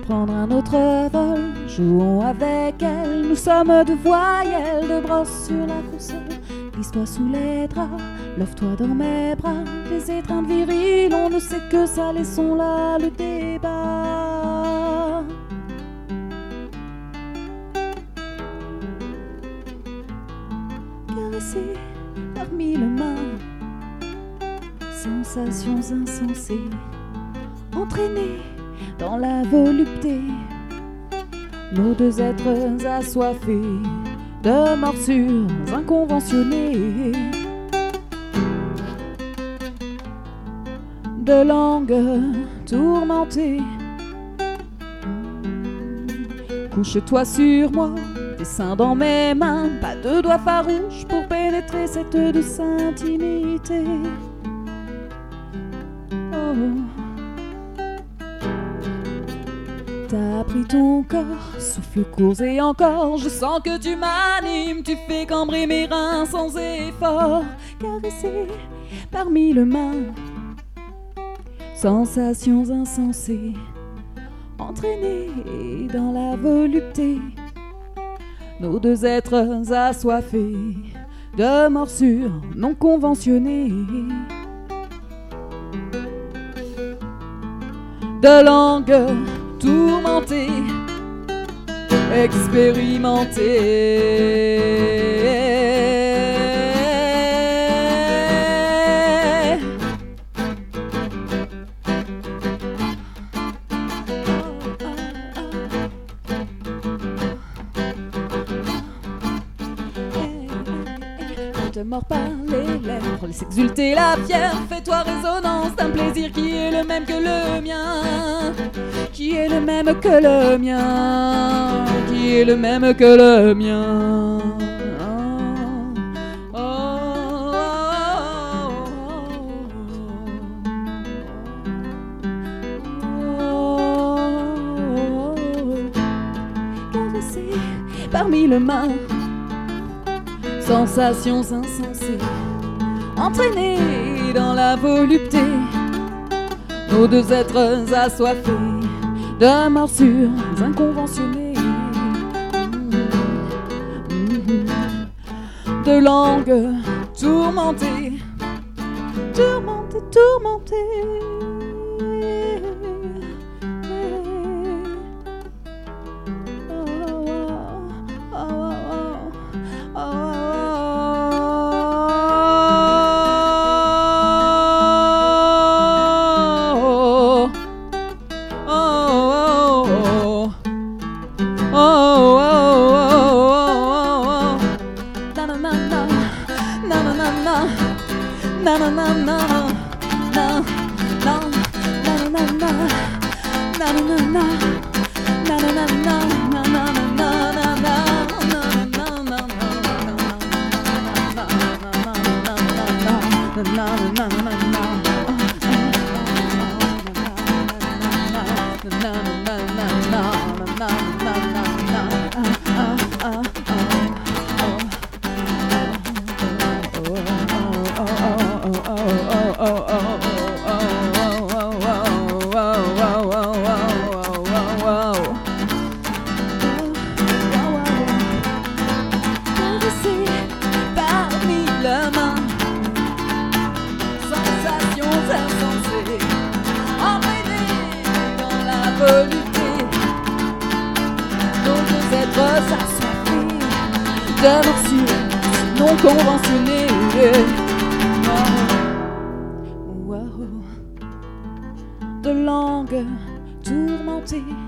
prendre un autre vol, jouons avec elle. Nous sommes de voyelles, de brosses sur la console. Glisse-toi sous les draps, lève-toi dans mes bras. Les étreintes viriles, on ne sait que ça, laissons là le débat. Caressé par mille mains, sensations insensées, entraînées dans la volupté, nos deux êtres assoiffés de morsures inconventionnées, de langues tourmentées. Couche-toi sur moi, tes seins dans mes mains, pas de doigts farouches pour pénétrer cette douce intimité. Oh. T'as pris ton corps, souffle court et encore. Je sens que tu m'animes, tu fais cambrer mes reins sans effort. Caressé par mille mains, sensations insensées, entraînées dans la volupté, nos deux êtres assoiffés de morsures non conventionnées, de langues tourmentées, expérimentées. Ne te mords pas les lèvres, laisse exulter la fièvre. Fais-toi résonance d'un plaisir qui est le même que le mien, qui est le même que le mien, qui est le même que le mien. Oh, oh, oh, oh. Caressé par mille mains, sensations insensées, entraînées dans la volupté, nos deux êtres assoiffés de morsures inconventionnées, de langues tourmentées, tourmentées, tourmentées. De morsures non conventionnées. Wow. De langues tourmentées,